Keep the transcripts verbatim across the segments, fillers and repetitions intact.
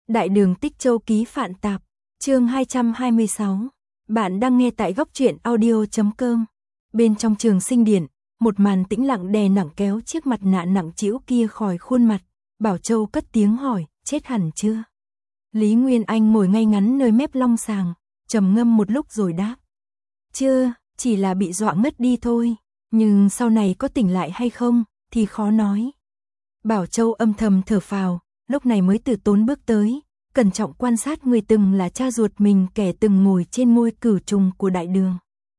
Đại đường Tích Châu ký Phạn Tạp, chương hai trăm hai mươi sáu. Bạn đang nghe tại góc truyện audio chấm com. Bên trong Trường Sinh Điện, một màn tĩnh lặng đè nặng kéo chiếc mặt nạ nặng trĩu kia khỏi khuôn mặt. Bảo Châu cất tiếng hỏi, chết hẳn chưa? Lý Nguyên Anh ngồi ngay ngắn nơi mép long sàng, trầm ngâm một lúc rồi đáp. Chưa, chỉ là bị dọa ngất đi thôi, nhưng sau này có tỉnh lại hay không, thì khó nói. Bảo Châu âm thầm thở phào, lúc này mới từ tốn bước tới, cẩn trọng quan sát người từng là cha ruột mình, kẻ từng ngồi trên ngôi cửu trùng của đại đường.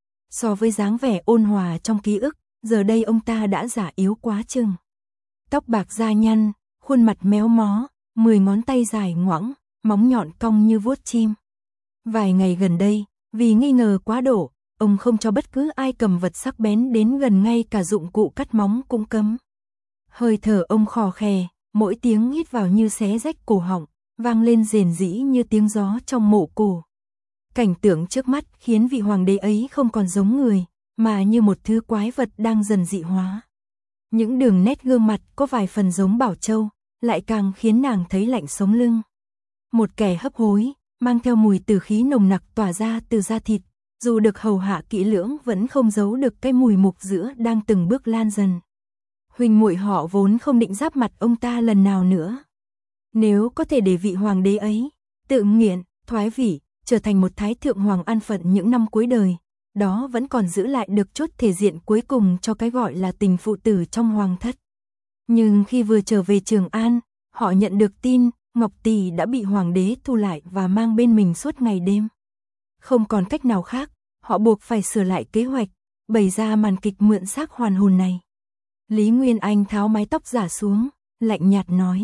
So với dáng vẻ ôn hòa trong ký ức, giờ đây ông ta đã già yếu quá chừng. Tóc bạc da nhăn, khuôn mặt méo mó, mười ngón tay dài ngoãng, móng nhọn cong như vuốt chim. Vài ngày gần đây, vì nghi ngờ quá độ, ông không cho bất cứ ai cầm vật sắc bén đến gần, ngay cả dụng cụ cắt móng cũng cấm. Hơi thở ông khò khè, mỗi tiếng hít vào như xé rách cổ họng, vang lên rền rĩ như tiếng gió trong mộ cổ. Cảnh tượng trước mắt khiến vị hoàng đế ấy không còn giống người, mà như một thứ quái vật đang dần dị hóa. Những đường nét gương mặt có vài phần giống Bảo Châu, lại càng khiến nàng thấy lạnh sống lưng. Một kẻ hấp hối, mang theo mùi tử khí nồng nặc tỏa ra từ da thịt, dù được hầu hạ kỹ lưỡng vẫn không giấu được cái mùi mục giữa đang từng bước lan dần. Huynh muội họ vốn không định giáp mặt ông ta lần nào nữa. Nếu có thể để vị hoàng đế ấy tự nghiện, thoái vị, trở thành một thái thượng hoàng an phận những năm cuối đời, đó vẫn còn giữ lại được chút thể diện cuối cùng cho cái gọi là tình phụ tử trong hoàng thất. Nhưng khi vừa trở về Trường An, họ nhận được tin Ngọc Tỷ đã bị hoàng đế thu lại và mang bên mình suốt ngày đêm. Không còn cách nào khác, họ buộc phải sửa lại kế hoạch, bày ra màn kịch mượn xác hoàn hồn này. Lý Nguyên Anh tháo mái tóc giả xuống, lạnh nhạt nói.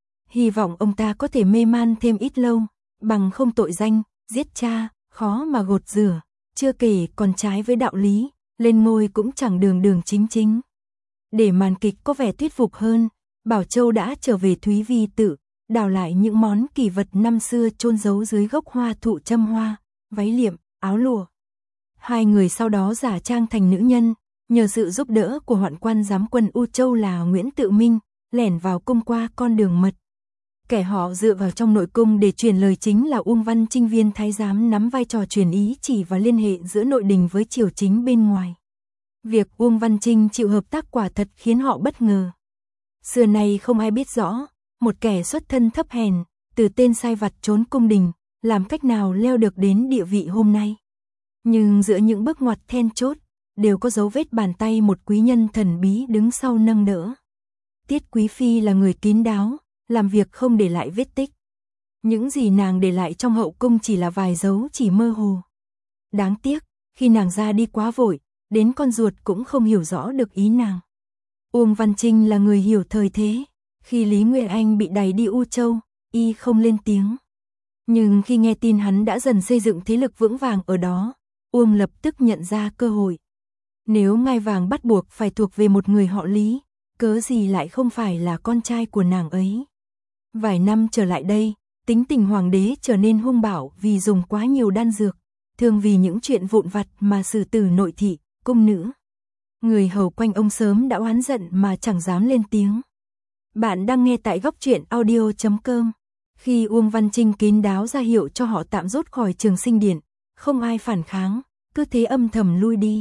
Hy vọng ông ta có thể mê man thêm ít lâu, bằng không tội danh, giết cha, khó mà gột rửa, chưa kể còn trái với đạo lý, lên ngôi cũng chẳng đường đường chính chính. Để màn kịch có vẻ thuyết phục hơn, Bảo Châu đã trở về Thúy Vi Tự, đào lại những món kỳ vật năm xưa chôn giấu dưới gốc hoa thụ châm hoa, váy liệm, áo lụa. Hai người sau đó giả trang thành nữ nhân, nhờ sự giúp đỡ của hoạn quan giám quân U Châu là Nguyễn Tự Minh, lẻn vào cung qua con đường mật. Kẻ họ dựa vào trong nội cung để truyền lời chính là Uông Văn Trinh, viên thái giám nắm vai trò truyền ý chỉ và liên hệ giữa nội đình với triều chính bên ngoài. Việc Uông Văn Trinh chịu hợp tác quả thật khiến họ bất ngờ. Xưa nay không ai biết rõ, một kẻ xuất thân thấp hèn, từ tên sai vặt trốn cung đình, làm cách nào leo được đến địa vị hôm nay. Nhưng giữa những bước ngoặt then chốt, đều có dấu vết bàn tay một quý nhân thần bí đứng sau nâng đỡ. Tiết Quý Phi là người kín đáo, làm việc không để lại vết tích. Những gì nàng để lại trong hậu cung chỉ là vài dấu chỉ mơ hồ. Đáng tiếc, khi nàng ra đi quá vội, đến con ruột cũng không hiểu rõ được ý nàng. Uông Văn Trinh là người hiểu thời thế. Khi Lý Nguyên Anh bị đày đi U Châu, y không lên tiếng. Nhưng khi nghe tin hắn đã dần xây dựng thế lực vững vàng ở đó, Uông lập tức nhận ra cơ hội. Nếu ngai vàng bắt buộc phải thuộc về một người họ Lý, cớ gì lại không phải là con trai của nàng ấy. Vài năm trở lại đây, tính tình hoàng đế trở nên hung bạo vì dùng quá nhiều đan dược, thường vì những chuyện vụn vặt mà xử tử nội thị, cung nữ. Người hầu quanh ông sớm đã oán giận mà chẳng dám lên tiếng. Bạn đang nghe tại góc truyện audio chấm com. Khi Uông Văn Trinh kín đáo ra hiệu cho họ tạm rút khỏi Trường Sinh Điện, không ai phản kháng, cứ thế âm thầm lui đi.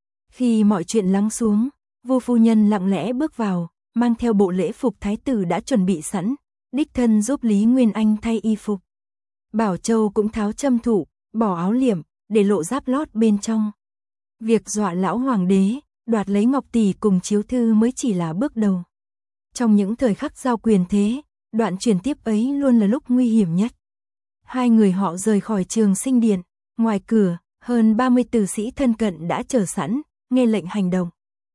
Khi mọi chuyện lắng xuống, Vô phu nhân lặng lẽ bước vào, mang theo bộ lễ phục thái tử đã chuẩn bị sẵn, đích thân giúp Lý Nguyên Anh thay y phục. Bảo Châu cũng tháo châm thủ, bỏ áo liệm, để lộ giáp lót bên trong. Việc dọa lão hoàng đế, đoạt lấy Ngọc Tỷ cùng chiếu thư mới chỉ là bước đầu. Trong những thời khắc giao quyền thế, đoạn chuyển tiếp ấy luôn là lúc nguy hiểm nhất. Hai người họ rời khỏi Trường Sinh Điện, ngoài cửa, hơn ba mươi tử sĩ thân cận đã chờ sẵn, nghe lệnh hành động.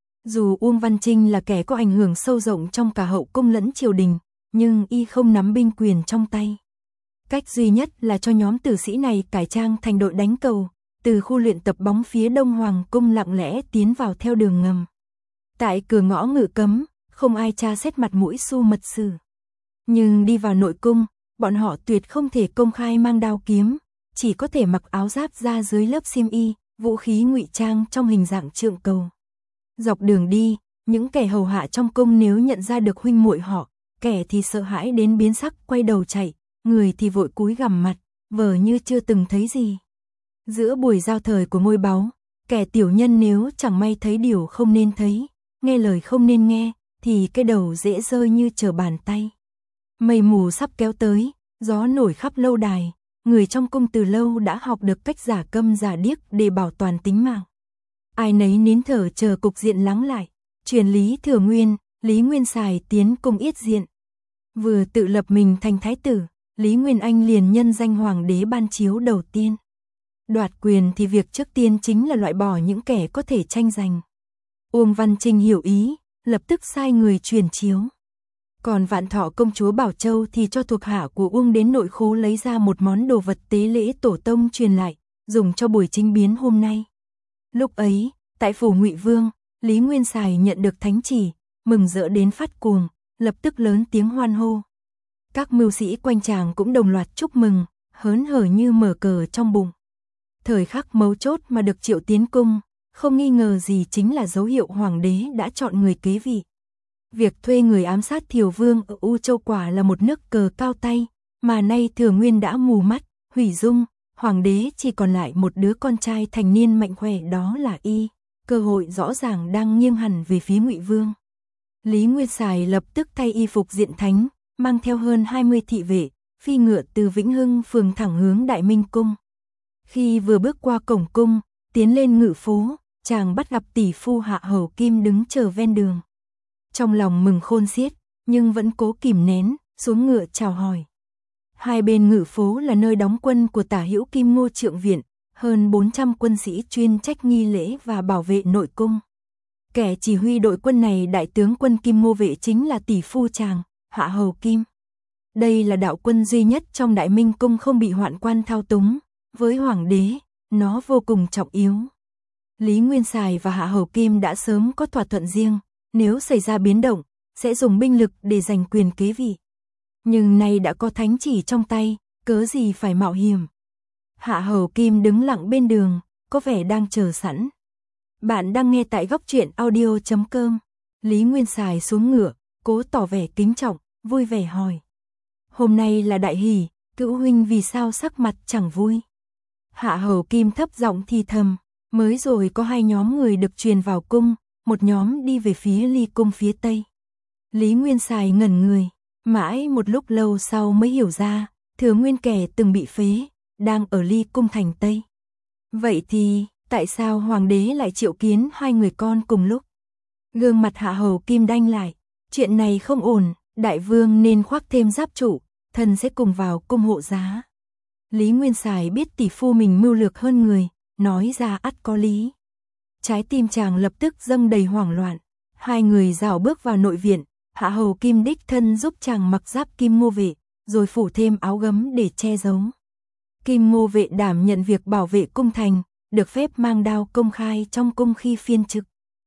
Dù Uông Văn Trinh là kẻ có ảnh hưởng sâu rộng trong cả hậu cung lẫn triều đình, nhưng y không nắm binh quyền trong tay. Cách duy nhất là cho nhóm tử sĩ này cải trang thành đội đánh cầu, từ khu luyện tập bóng phía đông hoàng cung lặng lẽ tiến vào theo đường ngầm. Tại cửa ngõ ngự cấm, không ai tra xét mặt mũi su mật sử. Nhưng đi vào nội cung, bọn họ tuyệt không thể công khai mang đao kiếm, chỉ có thể mặc áo giáp ra dưới lớp xiêm y, vũ khí ngụy trang trong hình dạng trượng cầu. Dọc đường đi, những kẻ hầu hạ trong cung nếu nhận ra được huynh muội họ, kẻ thì sợ hãi đến biến sắc quay đầu chạy, người thì vội cúi gằm mặt, vờ như chưa từng thấy gì. Giữa buổi giao thời của ngôi báu, kẻ tiểu nhân nếu chẳng may thấy điều không nên thấy, nghe lời không nên nghe, thì cái đầu dễ rơi như trở bàn tay. Mây mù sắp kéo tới, gió nổi khắp lâu đài, người trong cung từ lâu đã học được cách giả câm giả điếc để bảo toàn tính mạng. Ai nấy nín thở chờ cục diện lắng lại, truyền Lý Thừa Nguyên, Lý Nguyên Sài tiến cung yết diện. Vừa tự lập mình thành thái tử, Lý Nguyên Anh liền nhân danh hoàng đế ban chiếu đầu tiên. Đoạt quyền thì việc trước tiên chính là loại bỏ những kẻ có thể tranh giành. Uông Văn Trinh hiểu ý, lập tức sai người truyền chiếu. Còn Vạn Thọ công chúa Bảo Châu thì cho thuộc hạ của Uông đến nội khố lấy ra một món đồ vật tế lễ tổ tông truyền lại, dùng cho buổi chính biến hôm nay. Lúc ấy, tại phủ Ngụy Vương, Lý Nguyên Sài nhận được thánh chỉ, mừng rỡ đến phát cuồng, lập tức lớn tiếng hoan hô. Các mưu sĩ quanh tràng cũng đồng loạt chúc mừng, hớn hở như mở cờ trong bụng. Thời khắc mấu chốt mà được triệu tiến cung, không nghi ngờ gì chính là dấu hiệu hoàng đế đã chọn người kế vị. Việc thuê người ám sát Thiều Vương ở U Châu quả là một nước cờ cao tay, mà nay Thừa Nguyên đã mù mắt, hủy dung, hoàng đế chỉ còn lại một đứa con trai thành niên mạnh khỏe, đó là y, cơ hội rõ ràng đang nghiêng hẳn về phía Ngụy Vương. Lý Nguyên Sài lập tức thay y phục diện thánh, mang theo hơn hai mươi thị vệ, phi ngựa từ Vĩnh Hưng phường thẳng hướng Đại Minh cung. Khi vừa bước qua cổng cung, tiến lên ngự phố, chàng bắt gặp tỷ phu Hạ Hầu Kim đứng chờ ven đường. Trong lòng mừng khôn xiết, nhưng vẫn cố kìm nén, xuống ngựa chào hỏi. Hai bên ngự phố là nơi đóng quân của Tả Hữu Kim Ngô Trượng Viện, hơn bốn trăm quân sĩ chuyên trách nghi lễ và bảo vệ nội cung. Kẻ chỉ huy đội quân này đại tướng quân Kim Ngô Vệ chính là tỷ phu chàng, Hạ Hầu Kim. Đây là đạo quân duy nhất trong Đại Minh cung không bị hoạn quan thao túng, với hoàng đế, nó vô cùng trọng yếu. Lý Nguyên Sài và Hạ Hầu Kim đã sớm có thỏa thuận riêng, nếu xảy ra biến động, sẽ dùng binh lực để giành quyền kế vị. Nhưng nay đã có thánh chỉ trong tay, cớ gì phải mạo hiểm. Hạ Hầu Kim đứng lặng bên đường, có vẻ đang chờ sẵn. Bạn đang nghe tại góc truyện audio chấm com. Lý Nguyên Sài xuống ngựa, cố tỏ vẻ kính trọng, vui vẻ hỏi. Hôm nay là đại hỷ, cữu huynh vì sao sắc mặt chẳng vui? Hạ Hầu Kim thấp giọng thì thầm, mới rồi có hai nhóm người được truyền vào cung, một nhóm đi về phía ly cung phía tây. Lý Nguyên Sài ngẩn người, mãi một lúc lâu sau mới hiểu ra, Thừa Nguyên kẻ từng bị phế, đang ở ly cung thành tây. Vậy thì, tại sao hoàng đế lại triệu kiến hai người con cùng lúc? Gương mặt Hạ Hầu Kim đanh lại, chuyện này không ổn, đại vương nên khoác thêm giáp trụ, thần sẽ cùng vào cung hộ giá. Lý Nguyên Sài biết tỷ phu mình mưu lược hơn người, nói ra ắt có lý. Trái tim chàng lập tức dâng đầy hoảng loạn, hai người rảo bước vào nội viện, Hạ Hầu Kim đích thân giúp chàng mặc giáp Kim Ngô Vệ, rồi phủ thêm áo gấm để che giấu. Kim Ngô Vệ đảm nhận việc bảo vệ cung thành, được phép mang đao công khai trong cung khi phiên trực.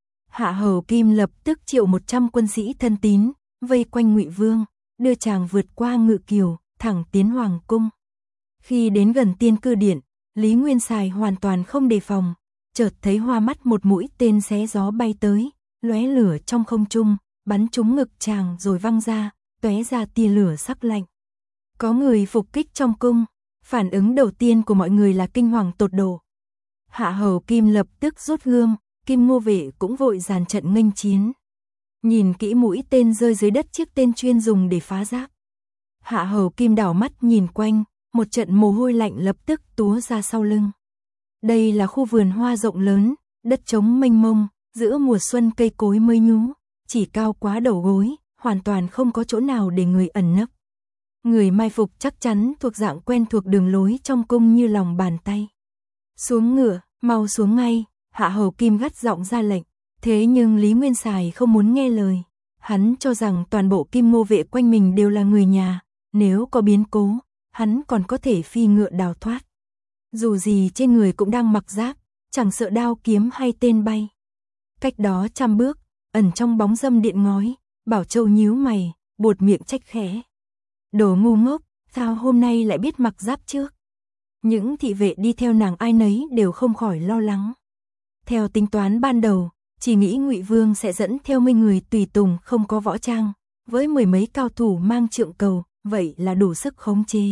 Hạ Hầu Kim lập tức triệu một trăm quân sĩ thân tín, vây quanh Ngụy Vương, đưa chàng vượt qua ngự kiều, thẳng tiến hoàng cung. Khi đến gần Tiên Cư Điện, Lý Nguyên Sài hoàn toàn không đề phòng, chợt thấy hoa mắt một mũi tên xé gió bay tới, lóe lửa trong không trung, bắn trúng ngực chàng rồi văng ra, tóe ra tia lửa sắc lạnh. Có người phục kích trong cung, phản ứng đầu tiên của mọi người là kinh hoàng tột độ. Hạ Hầu Kim lập tức rút gươm, Kim Ngô Vệ cũng vội dàn trận nghênh chiến. Nhìn kỹ mũi tên rơi dưới đất, chiếc tên chuyên dùng để phá giáp. Hạ Hầu Kim đảo mắt nhìn quanh, một trận mồ hôi lạnh lập tức túa ra sau lưng. Đây là khu vườn hoa rộng lớn, đất trống mênh mông, giữa mùa xuân cây cối mới nhú, chỉ cao quá đầu gối, hoàn toàn không có chỗ nào để người ẩn nấp. Người mai phục chắc chắn thuộc dạng quen thuộc đường lối trong cung như lòng bàn tay. Xuống ngựa, mau xuống ngay, Hạ Hầu Kim gắt giọng ra lệnh. Thế nhưng Lý Nguyên Sài không muốn nghe lời. Hắn cho rằng toàn bộ Kim Ngô Vệ quanh mình đều là người nhà, nếu có biến cố, hắn còn có thể phi ngựa đào thoát. Dù gì trên người cũng đang mặc giáp, chẳng sợ đao kiếm hay tên bay. Cách đó trăm bước, ẩn trong bóng râm điện ngói, Bảo Châu nhíu mày, buột miệng trách khẽ. Đồ ngu ngốc, sao hôm nay lại biết mặc giáp trước? Những thị vệ đi theo nàng ai nấy đều không khỏi lo lắng. Theo tính toán ban đầu, chỉ nghĩ Ngụy Vương sẽ dẫn theo mấy người tùy tùng không có võ trang, với mười mấy cao thủ mang trượng cầu, vậy là đủ sức khống chế.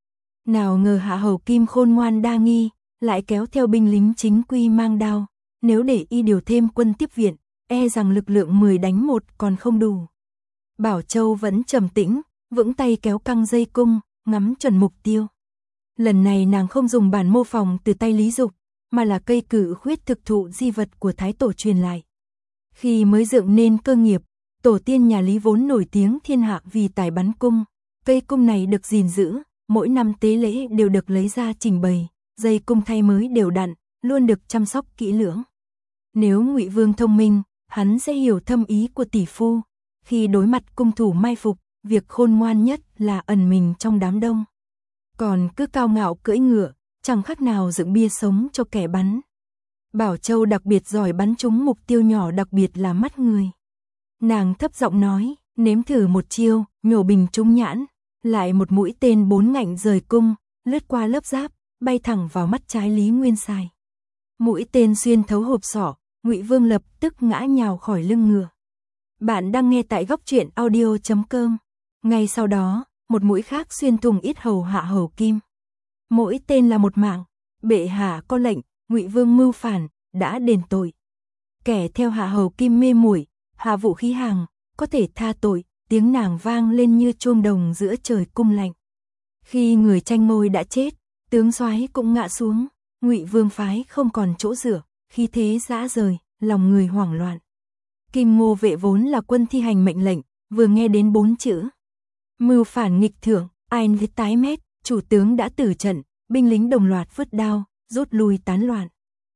Nào ngờ Hạ Hầu Kim khôn ngoan đa nghi, lại kéo theo binh lính chính quy mang đao, nếu để y điều thêm quân tiếp viện, e rằng lực lượng mười đánh một còn không đủ. Bảo Châu vẫn trầm tĩnh, vững tay kéo căng dây cung, ngắm chuẩn mục tiêu. Lần này nàng không dùng bản mô phỏng từ tay Lý Dục, mà là cây cử khuyết thực thụ di vật của Thái Tổ truyền lại. Khi mới dựng nên cơ nghiệp, tổ tiên nhà Lý vốn nổi tiếng thiên hạ vì tài bắn cung. Cây cung này được gìn giữ, mỗi năm tế lễ đều được lấy ra trình bày, dây cung thay mới đều đặn, luôn được chăm sóc kỹ lưỡng. Nếu Ngụy Vương thông minh, hắn sẽ hiểu thâm ý của tỷ phu. Khi đối mặt cung thủ mai phục, việc khôn ngoan nhất là ẩn mình trong đám đông. Còn cứ cao ngạo cưỡi ngựa, chẳng khác nào dựng bia sống cho kẻ bắn. Bảo Châu đặc biệt giỏi bắn trúng mục tiêu nhỏ, đặc biệt là mắt người. Nàng thấp giọng nói, nếm thử một chiêu, nhổ bình trúng nhãn, lại một mũi tên bốn ngạnh rời cung, lướt qua lớp giáp, bay thẳng vào mắt trái Lý Nguyên Sài. Mũi tên xuyên thấu hộp sọ, Ngụy Vương lập tức ngã nhào khỏi lưng ngựa. Bạn đang nghe tại góc truyện audio chấm com. Ngay sau đó, một mũi khác xuyên thủng yết hầu Hạ Hầu Kim. Mỗi tên là một mạng, bệ hạ có lệnh, Ngụy Vương mưu phản, đã đền tội. Kẻ theo Hạ Hầu Kim mê muội, hạ vũ khí hàng, có thể tha tội, tiếng nàng vang lên như chuông đồng giữa trời cung lạnh. Khi người tranh ngôi đã chết, tướng soái cũng ngã xuống, Ngụy Vương phái không còn chỗ dựa, khí thế rã rời, lòng người hoảng loạn. Kim Ngô vệ vốn là quân thi hành mệnh lệnh, vừa nghe đến bốn chữ mưu phản nghịch thượng, ai nấy tái mét, chủ tướng đã tử trận, binh lính đồng loạt vứt đao, rút lui tán loạn.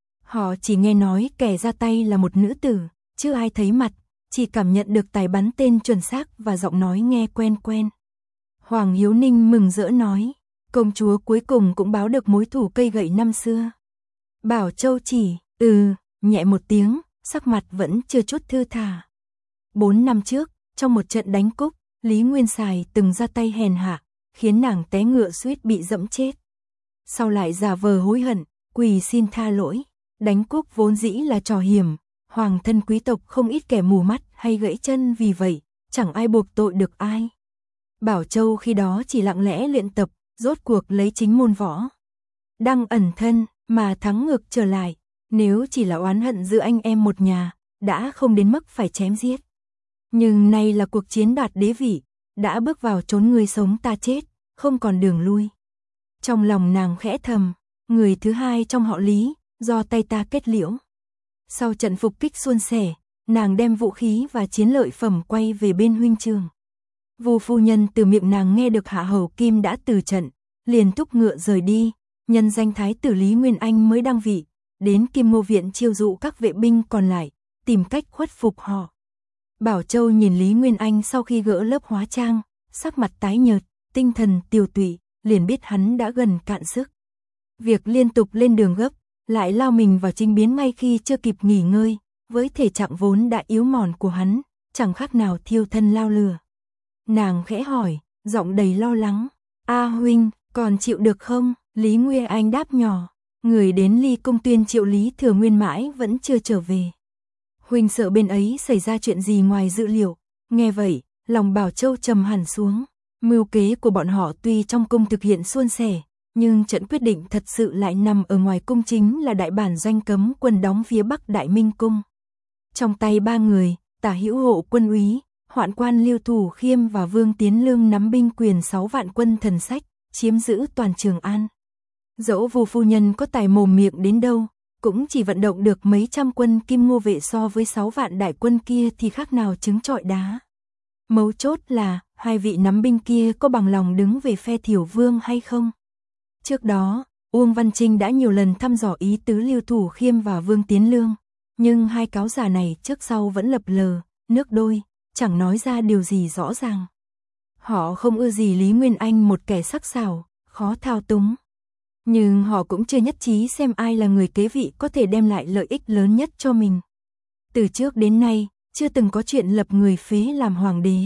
Họ chỉ nghe nói kẻ ra tay là một nữ tử, chưa ai thấy mặt, chỉ cảm nhận được tài bắn tên chuẩn xác và giọng nói nghe quen quen. Hoàng Hiếu Ninh mừng rỡ nói, công chúa cuối cùng cũng báo được mối thù cây gậy năm xưa. Bảo Châu chỉ, ừ, nhẹ một tiếng, sắc mặt vẫn chưa chút thư thả. Bốn năm trước, trong một trận đánh cúc, Lý Nguyên Sài từng ra tay hèn hạ, khiến nàng té ngựa suýt bị dẫm chết. Sau lại giả vờ hối hận, quỳ xin tha lỗi. Đánh cúc vốn dĩ là trò hiểm, hoàng thân quý tộc không ít kẻ mù mắt hay gãy chân vì vậy, chẳng ai buộc tội được ai. Bảo Châu khi đó chỉ lặng lẽ luyện tập, rốt cuộc lấy chính môn võ. Đang ẩn thân, mà thắng ngược trở lại, nếu chỉ là oán hận giữa anh em một nhà, đã không đến mức phải chém giết. Nhưng nay là cuộc chiến đoạt đế vị, đã bước vào chốn người sống ta chết, không còn đường lui. Trong lòng nàng khẽ thầm, người thứ hai trong họ Lý, do tay ta kết liễu. Sau trận phục kích suôn sẻ, nàng đem vũ khí và chiến lợi phẩm quay về bên huynh trường. Vu phu nhân từ miệng nàng nghe được Hạ Hầu Kim đã từ trận, liền thúc ngựa rời đi, nhân danh thái tử Lý Nguyên Anh mới đăng vị, đến Kim Ngô viện chiêu dụ các vệ binh còn lại, tìm cách khuất phục họ. Bảo Châu nhìn Lý Nguyên Anh sau khi gỡ lớp hóa trang, sắc mặt tái nhợt, tinh thần tiều tụy, liền biết hắn đã gần cạn sức. Việc liên tục lên đường gấp, lại lao mình vào chinh biến ngay khi chưa kịp nghỉ ngơi, với thể trạng vốn đã yếu mòn của hắn, chẳng khác nào thiêu thân lao lửa. Nàng khẽ hỏi, giọng đầy lo lắng, A huynh, còn chịu được không? Lý Nguyên Anh đáp nhỏ, người đến Ly Cung tuyên triệu Lý Thừa Nguyên mãi vẫn chưa trở về. Huynh sợ bên ấy xảy ra chuyện gì ngoài dự liệu. Nghe vậy, lòng Bảo Châu trầm hẳn xuống. Mưu kế của bọn họ tuy trong cung thực hiện suôn sẻ, nhưng trận quyết định thật sự lại nằm ở ngoài cung, chính là đại bản doanh cấm quân đóng phía bắc Đại Minh cung. Trong tay ba người, Tả Hữu Hộ quân úy, Hoạn quan Liêu Thủ Khiêm và Vương Tiến Lương nắm binh quyền sáu vạn quân thần sách, chiếm giữ toàn Trường An. Dẫu Vu phu nhân có tài mồm miệng đến đâu, cũng chỉ vận động được mấy trăm quân Kim Ngô vệ, so với sáu vạn đại quân kia thì khác nào trứng trọi đá. Mấu chốt là, hai vị nắm binh kia có bằng lòng đứng về phe Thiểu Vương hay không? Trước đó, Uông Văn Trinh đã nhiều lần thăm dò ý tứ Liêu Thủ Khiêm và Vương Tiến Lương, nhưng hai cáo giả này trước sau vẫn lập lờ, nước đôi, chẳng nói ra điều gì rõ ràng. Họ không ưa gì Lý Nguyên Anh, một kẻ sắc sảo, khó thao túng. Nhưng họ cũng chưa nhất trí xem ai là người kế vị có thể đem lại lợi ích lớn nhất cho mình. Từ trước đến nay, chưa từng có chuyện lập người phế làm hoàng đế.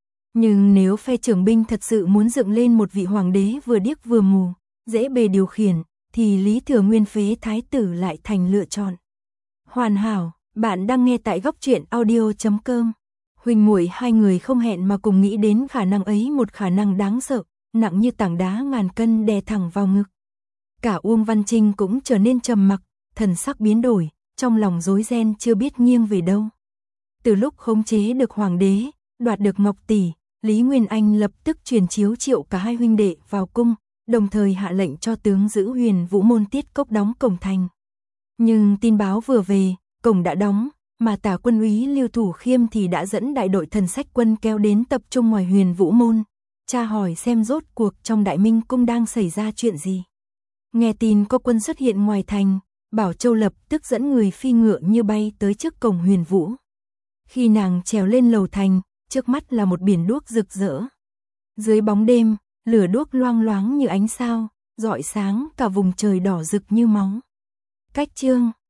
Nhưng nếu phe trưởng binh thật sự muốn dựng lên một vị hoàng đế vừa điếc vừa mù, dễ bề điều khiển, thì Lý Thừa Nguyên phế thái tử lại thành lựa chọn hoàn hảo. Bạn đang nghe tại góc truyện audio chấm com. Huynh muội hai người không hẹn mà cùng nghĩ đến khả năng ấy, một khả năng đáng sợ, nặng như tảng đá ngàn cân đè thẳng vào ngực. Cả Uông Văn Trinh cũng trở nên trầm mặc, thần sắc biến đổi, trong lòng rối ren chưa biết nghiêng về đâu. Từ lúc khống chế được hoàng đế, đoạt được Ngọc tỷ, Lý Nguyên Anh lập tức truyền chiếu triệu cả hai huynh đệ vào cung, đồng thời hạ lệnh cho tướng giữ Huyền Vũ môn Tiết Cốc đóng cổng thành. Nhưng tin báo vừa về, cổng đã đóng, mà Tả quân úy Lưu Thủ Khiêm thì đã dẫn đại đội thần sách quân kéo đến tập trung ngoài Huyền Vũ môn, tra hỏi xem rốt cuộc trong Đại Minh cung đang xảy ra chuyện gì. Nghe tin có quân xuất hiện ngoài thành, Bảo Châu lập tức dẫn người phi ngựa như bay tới trước cổng Huyền Vũ. Khi nàng trèo lên lầu thành, trước mắt là một biển đuốc rực rỡ. Dưới bóng đêm, lửa đuốc loang loáng như ánh sao, rọi sáng cả vùng trời đỏ rực như máu. Cách chương